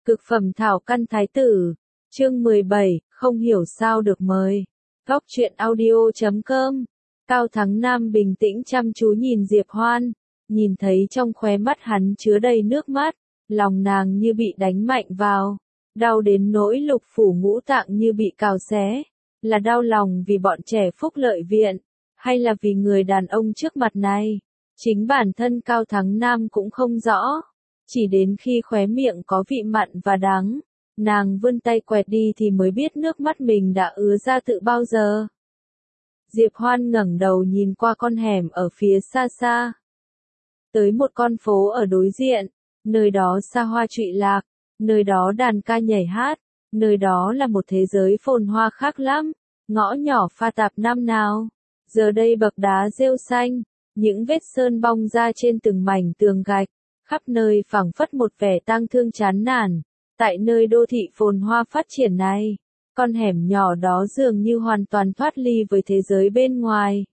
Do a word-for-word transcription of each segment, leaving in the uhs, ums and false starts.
Cực phẩm thảo căn thái tử, chương mười bảy, không hiểu sao được mời. Góc truyện audio chấm com. Cao Thắng Nam bình tĩnh chăm chú nhìn Diệp Hoan, nhìn thấy trong khóe mắt hắn chứa đầy nước mắt, lòng nàng như bị đánh mạnh vào, đau đến nỗi lục phủ ngũ tạng như bị cào xé, là đau lòng vì bọn trẻ phúc lợi viện, hay là vì người đàn ông trước mặt này. Chính bản thân Cao Thắng Nam cũng không rõ. Chỉ đến khi khóe miệng có vị mặn và đắng, nàng vươn tay quẹt đi thì mới biết nước mắt mình đã ứa ra từ bao giờ. Diệp Hoan ngẩng đầu nhìn qua con hẻm ở phía xa xa. Tới một con phố ở đối diện, nơi đó xa hoa trụy lạc, nơi đó đàn ca nhảy hát, nơi đó là một thế giới phồn hoa khác lắm, ngõ nhỏ pha tạp năm nào. Giờ đây bậc đá rêu xanh, những vết sơn bong ra trên từng mảnh tường gạch. Khắp nơi phảng phất một vẻ tang thương chán nản. Tại nơi đô thị phồn hoa phát triển này, con hẻm nhỏ đó dường như hoàn toàn thoát ly với thế giới bên ngoài.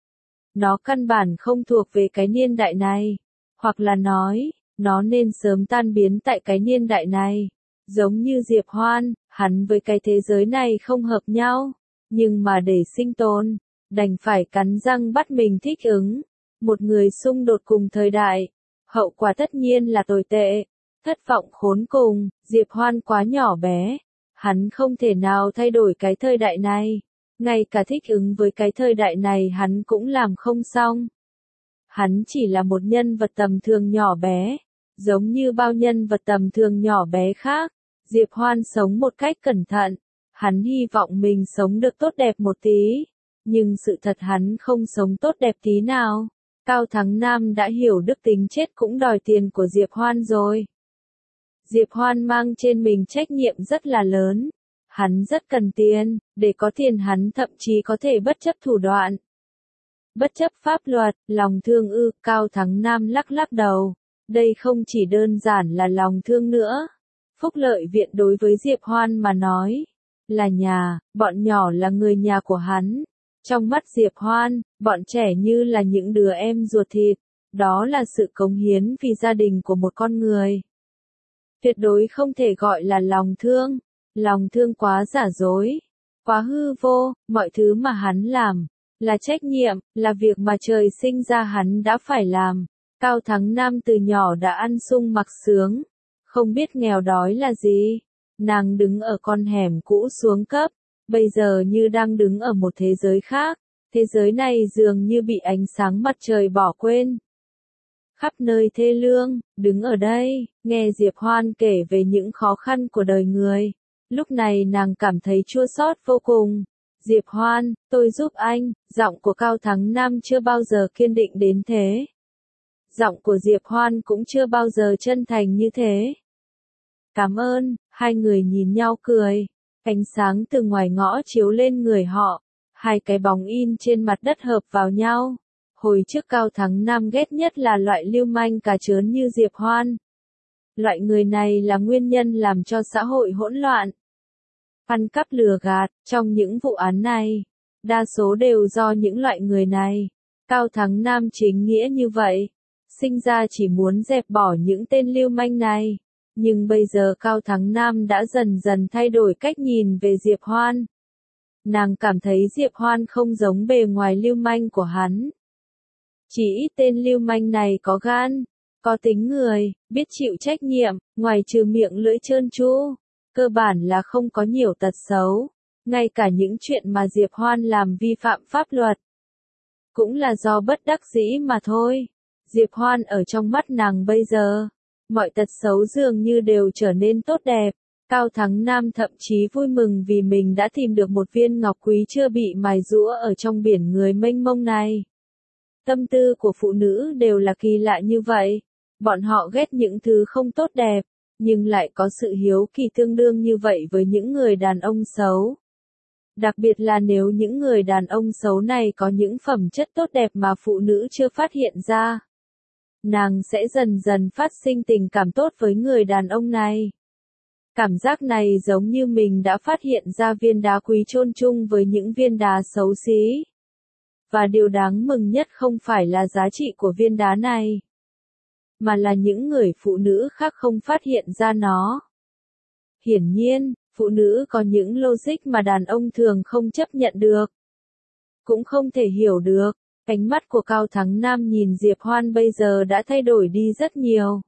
Nó căn bản không thuộc về cái niên đại này, hoặc là nói, nó nên sớm tan biến tại cái niên đại này. Giống như Diệp Hoan, hắn với cái thế giới này không hợp nhau, nhưng mà để sinh tồn, đành phải cắn răng bắt mình thích ứng. Một người xung đột cùng thời đại. Hậu quả tất nhiên là tồi tệ, thất vọng khốn cùng. Diệp Hoan quá nhỏ bé, hắn không thể nào thay đổi cái thời đại này, ngay cả thích ứng với cái thời đại này hắn cũng làm không xong. Hắn chỉ là một nhân vật tầm thường nhỏ bé, giống như bao nhân vật tầm thường nhỏ bé khác. Diệp Hoan sống một cách cẩn thận, hắn hy vọng mình sống được tốt đẹp một tí, nhưng sự thật hắn không sống tốt đẹp tí nào. Cao Thắng Nam đã hiểu đức tính chết cũng đòi tiền của Diệp Hoan rồi. Diệp Hoan mang trên mình trách nhiệm rất là lớn. Hắn rất cần tiền, để có tiền hắn thậm chí có thể bất chấp thủ đoạn. Bất chấp pháp luật, lòng thương ư, Cao Thắng Nam lắc lắc đầu. Đây không chỉ đơn giản là lòng thương nữa. Phúc lợi viện đối với Diệp Hoan mà nói, là nhà, bọn nhỏ là người nhà của hắn. Trong mắt Diệp Hoan, bọn trẻ như là những đứa em ruột thịt, đó là sự cống hiến vì gia đình của một con người. Tuyệt đối không thể gọi là lòng thương, lòng thương quá giả dối, quá hư vô. Mọi thứ mà hắn làm, là trách nhiệm, là việc mà trời sinh ra hắn đã phải làm. Cao Thắng Nam từ nhỏ đã ăn sung mặc sướng, không biết nghèo đói là gì. Nàng đứng ở con hẻm cũ xuống cấp. Bây giờ như đang đứng ở một thế giới khác, thế giới này dường như bị ánh sáng mặt trời bỏ quên. Khắp nơi thê lương, đứng ở đây, nghe Diệp Hoan kể về những khó khăn của đời người. Lúc này nàng cảm thấy chua xót vô cùng. Diệp Hoan, tôi giúp anh, giọng của Cao Thắng Nam chưa bao giờ kiên định đến thế. Giọng của Diệp Hoan cũng chưa bao giờ chân thành như thế. Cảm ơn, hai người nhìn nhau cười. Ánh sáng từ ngoài ngõ chiếu lên người họ, hai cái bóng in trên mặt đất hợp vào nhau. Hồi trước Cao Thắng Nam ghét nhất là loại lưu manh cà chớn như Diệp Hoan. Loại người này là nguyên nhân làm cho xã hội hỗn loạn. Ăn cắp lừa gạt, trong những vụ án này, đa số đều do những loại người này. Cao Thắng Nam chính nghĩa như vậy, sinh ra chỉ muốn dẹp bỏ những tên lưu manh này. Nhưng bây giờ Cao Thắng Nam đã dần dần thay đổi cách nhìn về Diệp Hoan. Nàng cảm thấy Diệp Hoan không giống bề ngoài lưu manh của hắn. Chỉ ít tên lưu manh này có gan, có tính người, biết chịu trách nhiệm, ngoài trừ miệng lưỡi trơn tru, cơ bản là không có nhiều tật xấu. Ngay cả những chuyện mà Diệp Hoan làm vi phạm pháp luật, cũng là do bất đắc dĩ mà thôi. Diệp Hoan ở trong mắt nàng bây giờ, mọi tật xấu dường như đều trở nên tốt đẹp. Cao Thắng Nam thậm chí vui mừng vì mình đã tìm được một viên ngọc quý chưa bị mài giũa ở trong biển người mênh mông này. Tâm tư của phụ nữ đều là kỳ lạ như vậy. Bọn họ ghét những thứ không tốt đẹp, nhưng lại có sự hiếu kỳ tương đương như vậy với những người đàn ông xấu. Đặc biệt là nếu những người đàn ông xấu này có những phẩm chất tốt đẹp mà phụ nữ chưa phát hiện ra. Nàng sẽ dần dần phát sinh tình cảm tốt với người đàn ông này. Cảm giác này giống như mình đã phát hiện ra viên đá quý chôn chung với những viên đá xấu xí. Và điều đáng mừng nhất không phải là giá trị của viên đá này, mà là những người phụ nữ khác không phát hiện ra nó. Hiển nhiên, phụ nữ có những logic mà đàn ông thường không chấp nhận được. Cũng không thể hiểu được. Ánh mắt của Cao Thắng Nam nhìn Diệp Hoan bây giờ đã thay đổi đi rất nhiều.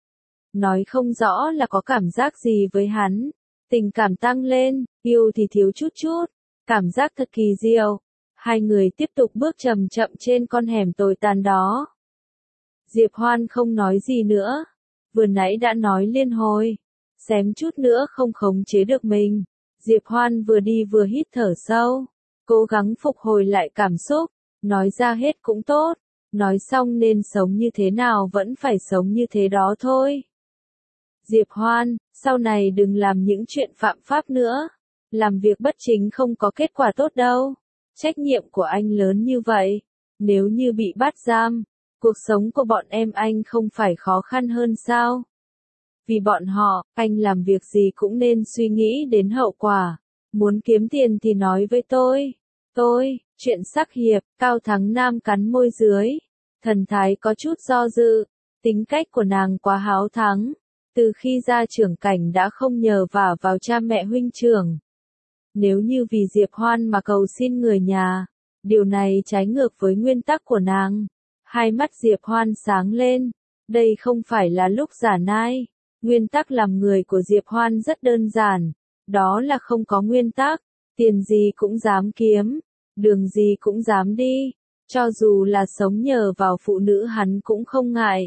Nói không rõ là có cảm giác gì với hắn. Tình cảm tăng lên, yêu thì thiếu chút chút. Cảm giác thật kỳ diệu. Hai người tiếp tục bước chậm chậm trên con hẻm tồi tàn đó. Diệp Hoan không nói gì nữa. Vừa nãy đã nói liên hồi. Xém chút nữa không khống chế được mình. Diệp Hoan vừa đi vừa hít thở sâu. Cố gắng phục hồi lại cảm xúc. Nói ra hết cũng tốt. Nói xong nên sống như thế nào vẫn phải sống như thế đó thôi. Diệp Hoan, sau này đừng làm những chuyện phạm pháp nữa. Làm việc bất chính không có kết quả tốt đâu. Trách nhiệm của anh lớn như vậy. Nếu như bị bắt giam, cuộc sống của bọn em anh không phải khó khăn hơn sao? Vì bọn họ, anh làm việc gì cũng nên suy nghĩ đến hậu quả. Muốn kiếm tiền thì nói với tôi. Tôi, chuyện sắc hiệp, Cao Thắng Nam cắn môi dưới. Thần thái có chút do dự. Tính cách của nàng quá háo thắng. Từ khi ra trưởng cảnh đã không nhờ vả vào cha mẹ huynh trưởng. Nếu như vì Diệp Hoan mà cầu xin người nhà, điều này trái ngược với nguyên tắc của nàng. Hai mắt Diệp Hoan sáng lên. Đây không phải là lúc giả nai. Nguyên tắc làm người của Diệp Hoan rất đơn giản. Đó là không có nguyên tắc. Tiền gì cũng dám kiếm. Đường gì cũng dám đi. Cho dù là sống nhờ vào phụ nữ hắn cũng không ngại.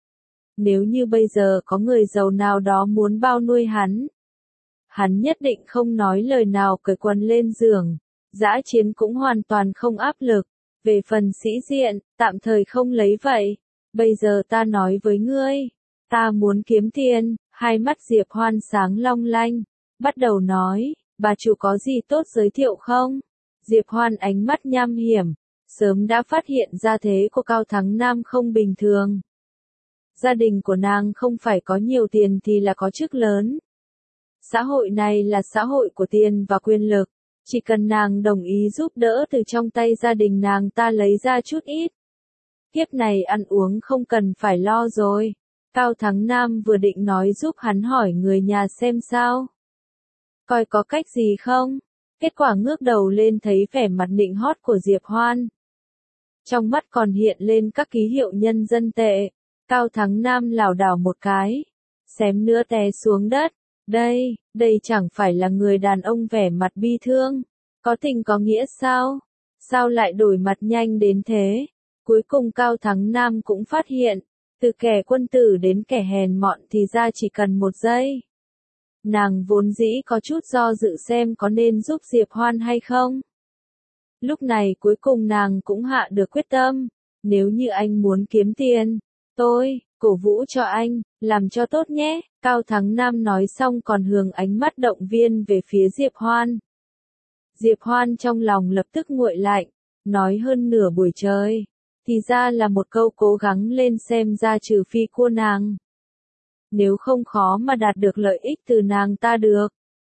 Nếu như bây giờ có người giàu nào đó muốn bao nuôi hắn, hắn nhất định không nói lời nào cởi quần lên giường. Dã chiến cũng hoàn toàn không áp lực. Về phần sĩ diện, tạm thời không lấy vậy. Bây giờ ta nói với ngươi. Ta muốn kiếm tiền. Hai mắt Diệp Hoan sáng long lanh. Bắt đầu nói, bà chủ có gì tốt giới thiệu không? Diệp Hoan ánh mắt nham hiểm. Sớm đã phát hiện ra thế của Cao Thắng Nam không bình thường. Gia đình của nàng không phải có nhiều tiền thì là có chức lớn. Xã hội này là xã hội của tiền và quyền lực. Chỉ cần nàng đồng ý giúp đỡ từ trong tay gia đình nàng ta lấy ra chút ít. Kiếp này ăn uống không cần phải lo rồi. Cao Thắng Nam vừa định nói giúp hắn hỏi người nhà xem sao. Coi có cách gì không? Kết quả ngước đầu lên thấy vẻ mặt nịnh hót của Diệp Hoan. Trong mắt còn hiện lên các ký hiệu nhân dân tệ. Cao Thắng Nam lảo đảo một cái. Xém nữa té xuống đất. Đây, đây chẳng phải là người đàn ông vẻ mặt bi thương. Có tình có nghĩa sao? Sao lại đổi mặt nhanh đến thế? Cuối cùng Cao Thắng Nam cũng phát hiện. Từ kẻ quân tử đến kẻ hèn mọn thì ra chỉ cần một giây. Nàng vốn dĩ có chút do dự xem có nên giúp Diệp Hoan hay không. Lúc này cuối cùng nàng cũng hạ được quyết tâm. Nếu như anh muốn kiếm tiền, tôi, cổ vũ cho anh, làm cho tốt nhé. Cao Thắng Nam nói xong còn hướng ánh mắt động viên về phía Diệp Hoan. Diệp Hoan trong lòng lập tức nguội lạnh, nói hơn nửa buổi trời. Thì ra là một câu cố gắng lên xem ra trừ phi cua nàng. Nếu không khó mà đạt được lợi ích từ nàng ta được.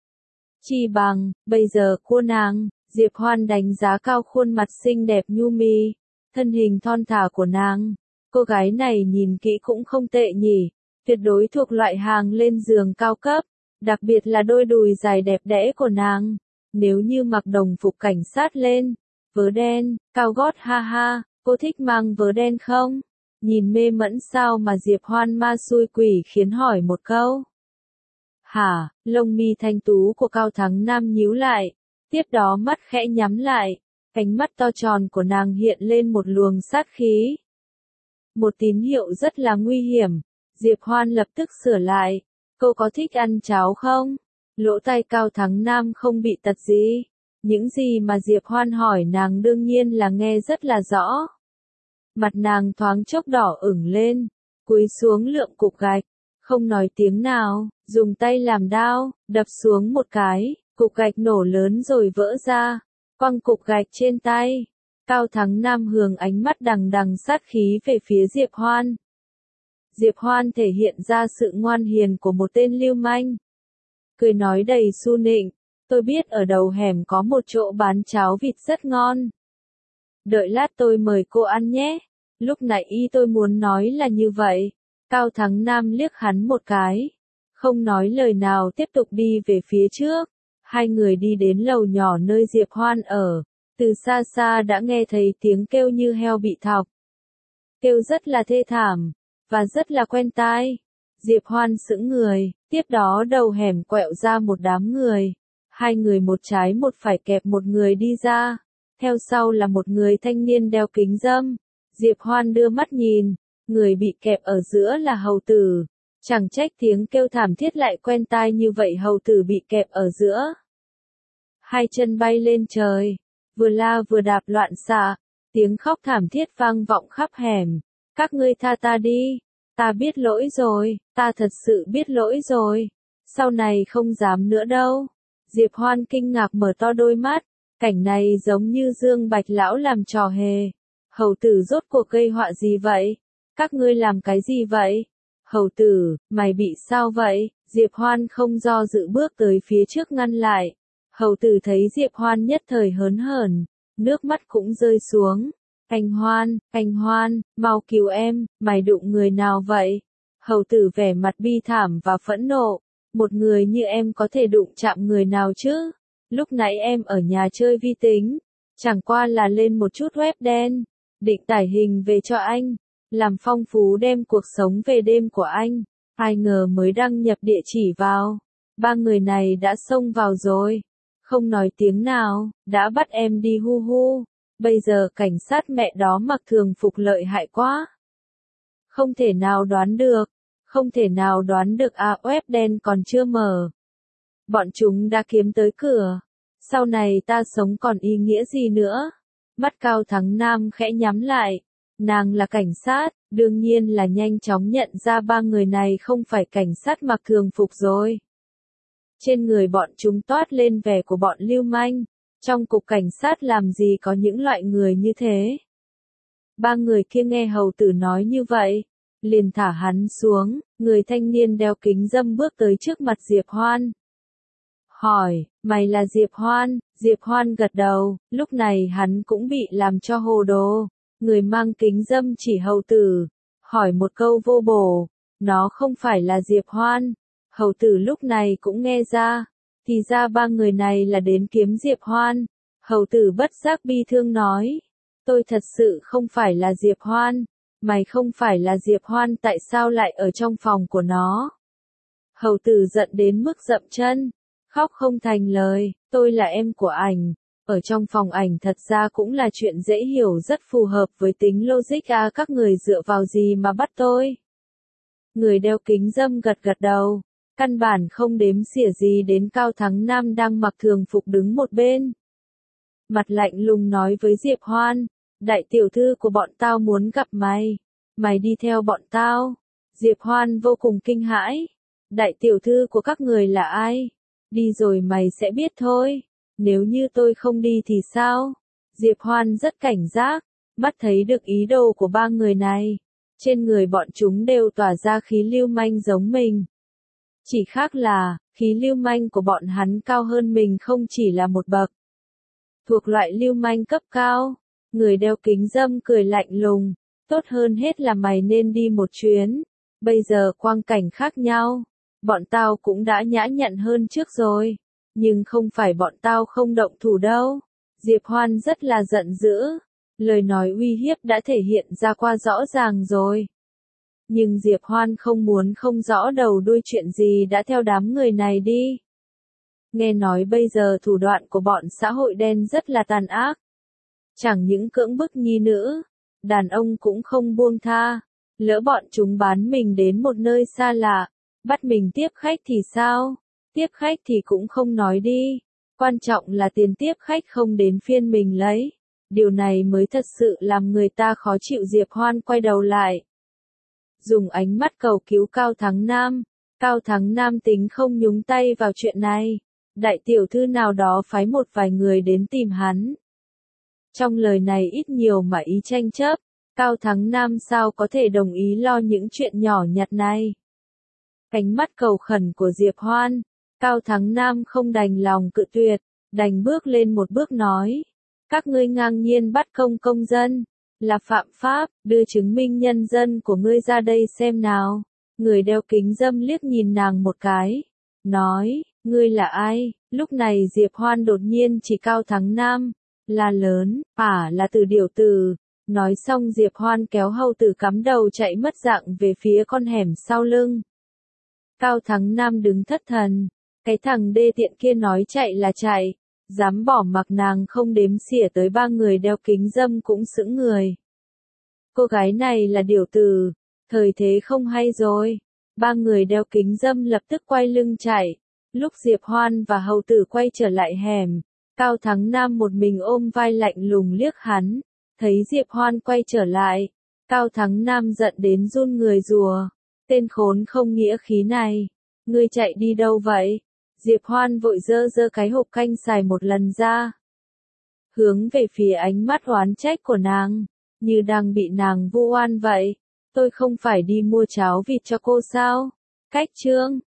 Chi bằng, bây giờ cua nàng, Diệp Hoan đánh giá cao khuôn mặt xinh đẹp nhu mì, thân hình thon thả của nàng. Cô gái này nhìn kỹ cũng không tệ nhỉ, tuyệt đối thuộc loại hàng lên giường cao cấp, đặc biệt là đôi đùi dài đẹp đẽ của nàng. Nếu như mặc đồng phục cảnh sát lên, vớ đen, cao gót ha ha, cô thích mang vớ đen không? Nhìn mê mẫn sao mà Diệp Hoan ma xui quỷ khiến hỏi một câu. Hả, lông mi thanh tú của Cao Thắng Nam nhíu lại, tiếp đó mắt khẽ nhắm lại, ánh mắt to tròn của nàng hiện lên một luồng sát khí. Một tín hiệu rất là nguy hiểm, Diệp Hoan lập tức sửa lại, cô có thích ăn cháo không? Lỗ tai Cao Thắng Nam không bị tật gì, những gì mà Diệp Hoan hỏi nàng đương nhiên là nghe rất là rõ. Mặt nàng thoáng chốc đỏ ửng lên, cúi xuống lượm cục gạch, không nói tiếng nào, dùng tay làm đao, đập xuống một cái, cục gạch nổ lớn rồi vỡ ra, quăng cục gạch trên tay. Cao Thắng Nam hướng ánh mắt đằng đằng sát khí về phía Diệp Hoan. Diệp Hoan thể hiện ra sự ngoan hiền của một tên lưu manh. Cười nói đầy su nịnh, tôi biết ở đầu hẻm có một chỗ bán cháo vịt rất ngon. Đợi lát tôi mời cô ăn nhé. Lúc nãy y tôi muốn nói là như vậy. Cao Thắng Nam liếc hắn một cái. không nói lời nào tiếp tục đi về phía trước. Hai người đi đến lầu nhỏ nơi Diệp Hoan ở, từ xa xa đã nghe thấy tiếng kêu như heo bị thọc. Kêu rất là thê thảm, và rất là quen tai. Diệp Hoan sững người, tiếp đó đầu hẻm quẹo ra một đám người. Hai người một trái một phải kẹp một người đi ra. Theo sau là một người thanh niên đeo kính râm. Diệp Hoan đưa mắt nhìn, người bị kẹp ở giữa là hầu tử. Chẳng trách tiếng kêu thảm thiết lại quen tai như vậy, hầu tử bị kẹp ở giữa. Hai chân bay lên trời, vừa la vừa đạp loạn xạ, tiếng khóc thảm thiết vang vọng khắp hẻm. Các ngươi tha ta đi, ta biết lỗi rồi, ta thật sự biết lỗi rồi, sau này không dám nữa đâu. Diệp Hoan kinh ngạc mở to đôi mắt, cảnh này giống như Dương Bạch lão làm trò hề. Hầu tử rốt cuộc gây họa gì vậy? Các ngươi làm cái gì vậy? Hầu tử, mày bị sao vậy? Diệp Hoan không do dự bước tới phía trước ngăn lại. Hầu tử thấy Diệp Hoan nhất thời hớn hởn, nước mắt cũng rơi xuống. Anh Hoan, anh Hoan, mau cứu em, mày đụng người nào vậy? Hầu tử vẻ mặt bi thảm và phẫn nộ. Một người như em có thể đụng chạm người nào chứ? Lúc nãy em ở nhà chơi vi tính, chẳng qua là lên một chút web đen, định tải hình về cho anh, làm phong phú đem cuộc sống về đêm của anh. Ai ngờ mới đăng nhập địa chỉ vào, ba người này đã xông vào rồi, không nói tiếng nào, đã bắt em đi hu hu. Bây giờ cảnh sát mẹ đó mặc thường phục lợi hại quá. Không thể nào đoán được, không thể nào đoán được à, web đen còn chưa mở. Bọn chúng đã kiếm tới cửa, sau này ta sống còn ý nghĩa gì nữa? Mắt Cao Thắng Nam khẽ nhắm lại, nàng là cảnh sát, đương nhiên là nhanh chóng nhận ra ba người này không phải cảnh sát mặc thường phục rồi. Trên người bọn chúng toát lên vẻ của bọn lưu manh, trong cục cảnh sát làm gì có những loại người như thế. Ba người kia nghe hầu tử nói như vậy, liền thả hắn xuống, người thanh niên đeo kính râm bước tới trước mặt Diệp Hoan. Hỏi, mày là Diệp Hoan? Diệp Hoan gật đầu, lúc này hắn cũng bị làm cho hồ đồ. Người mang kính râm chỉ hầu tử, hỏi một câu vô bổ, nó không phải là Diệp Hoan. Hầu tử lúc này cũng nghe ra, thì ra ba người này là đến kiếm Diệp Hoan. Hầu tử bất giác bi thương nói, tôi thật sự không phải là Diệp Hoan. Mày không phải là Diệp Hoan tại sao lại ở trong phòng của nó? Hầu tử giận đến mức dậm chân, khóc không thành lời, tôi là em của ảnh, ở trong phòng ảnh thật ra cũng là chuyện dễ hiểu, rất phù hợp với tính logic à, các người dựa vào gì mà bắt tôi? Người đeo kính râm gật gật đầu, căn bản không đếm xỉa gì đến Cao Thắng Nam đang mặc thường phục đứng một bên. Mặt lạnh lùng nói với Diệp Hoan, đại tiểu thư của bọn tao muốn gặp mày, mày đi theo bọn tao. Diệp Hoan vô cùng kinh hãi, đại tiểu thư của các người là ai? Đi rồi mày sẽ biết thôi, nếu như tôi không đi thì sao? Diệp Hoan rất cảnh giác, mắt thấy được ý đồ của ba người này, trên người bọn chúng đều tỏa ra khí lưu manh giống mình. Chỉ khác là, khí lưu manh của bọn hắn cao hơn mình không chỉ là một bậc. Thuộc loại lưu manh cấp cao, người đeo kính râm cười lạnh lùng, tốt hơn hết là mày nên đi một chuyến, bây giờ quang cảnh khác nhau, bọn tao cũng đã nhã nhặn hơn trước rồi, nhưng không phải bọn tao không động thủ đâu. Diệp Hoan rất là giận dữ, lời nói uy hiếp đã thể hiện ra qua rõ ràng rồi. Nhưng Diệp Hoan không muốn không rõ đầu đuôi chuyện gì đã theo đám người này đi. Nghe nói bây giờ thủ đoạn của bọn xã hội đen rất là tàn ác. Chẳng những cưỡng bức nhi nữ, đàn ông cũng không buông tha. Lỡ bọn chúng bán mình đến một nơi xa lạ, bắt mình tiếp khách thì sao? Tiếp khách thì cũng không nói đi. Quan trọng là tiền tiếp khách không đến phiên mình lấy. Điều này mới thật sự làm người ta khó chịu. Diệp Hoan quay đầu lại, dùng ánh mắt cầu cứu Cao Thắng Nam. Cao Thắng Nam tính không nhúng tay vào chuyện này. Đại tiểu thư nào đó phái một vài người đến tìm hắn. Trong lời này ít nhiều mà ý tranh chấp, Cao Thắng Nam sao có thể đồng ý lo những chuyện nhỏ nhặt này. Ánh mắt cầu khẩn của Diệp Hoan, Cao Thắng Nam không đành lòng cự tuyệt, đành bước lên một bước nói. Các ngươi ngang nhiên bắt công công dân, là phạm pháp, đưa chứng minh nhân dân của ngươi ra đây xem nào. Người đeo kính râm liếc nhìn nàng một cái, nói, ngươi là ai? Lúc này Diệp Hoan đột nhiên chỉ Cao Thắng Nam, la lớn, à là Từ điểu tử. Nói xong Diệp Hoan kéo hầu tử cắm đầu chạy mất dạng về phía con hẻm sau lưng. Cao Thắng Nam đứng thất thần, cái thằng đê tiện kia nói chạy là chạy, dám bỏ mặc nàng không đếm xỉa tới ba người đeo kính râm cũng sững người. Cô gái này là điểu tử, thời thế không hay rồi. Ba người đeo kính râm lập tức quay lưng chạy. Lúc Diệp Hoan và hầu tử quay trở lại hẻm, Cao Thắng Nam một mình ôm vai lạnh lùng liếc hắn. Thấy Diệp Hoan quay trở lại, Cao Thắng Nam giận đến run người rùa. Tên khốn không nghĩa khí này, ngươi chạy đi đâu vậy? Diệp Hoan vội dơ dơ cái hộp canh xài một lần ra, hướng về phía ánh mắt oán trách của nàng, như đang bị nàng vu oan vậy. Tôi không phải đi mua cháo vịt cho cô sao? Cách chương